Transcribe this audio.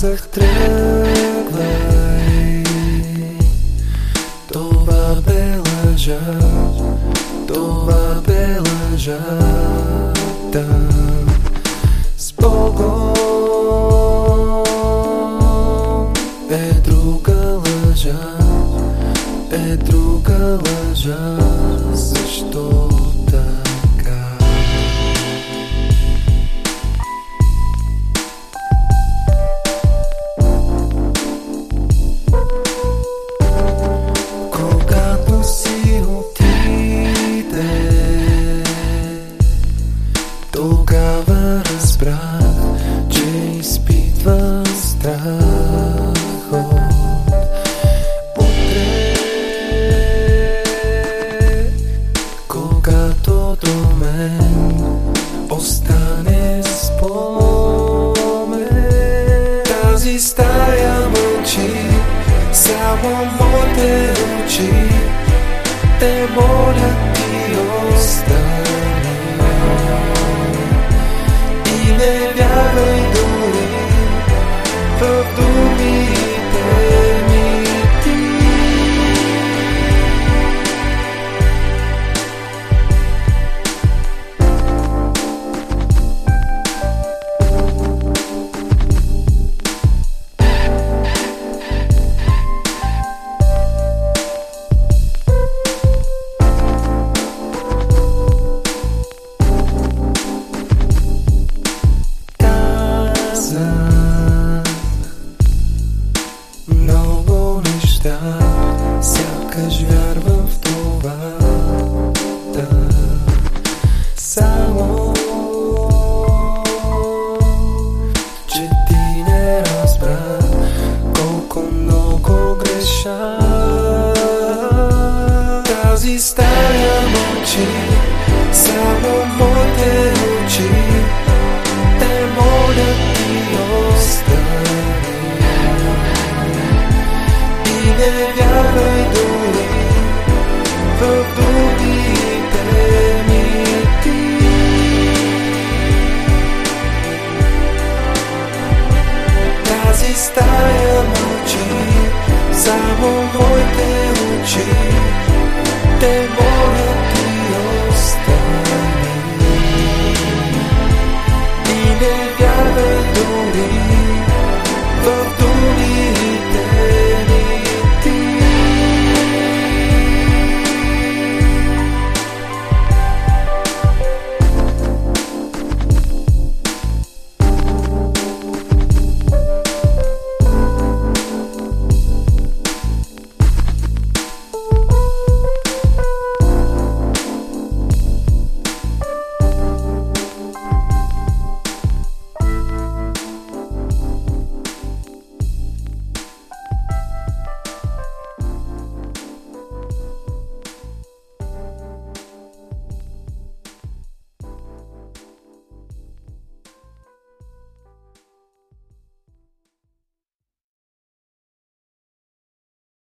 казах тръгвай, това бе лъжа, това бе лъжата. С Богом е друга лъжа, е друга лъжа. Защо така? Когато си отиде, тогава разбрах, че изпитвам страх от утре, когато до мен остане спомен. Тази стая мълчи, само моите очи те молят ти остане. И не вярвай дори в думите ми ти. Много неща, сякаш вярвам в това, да. Само че ти не разбра колко много греша. Тази стая мълчи, само моите очи те молят ти остане. Не вярвай дори в думите ми ти. Тази стая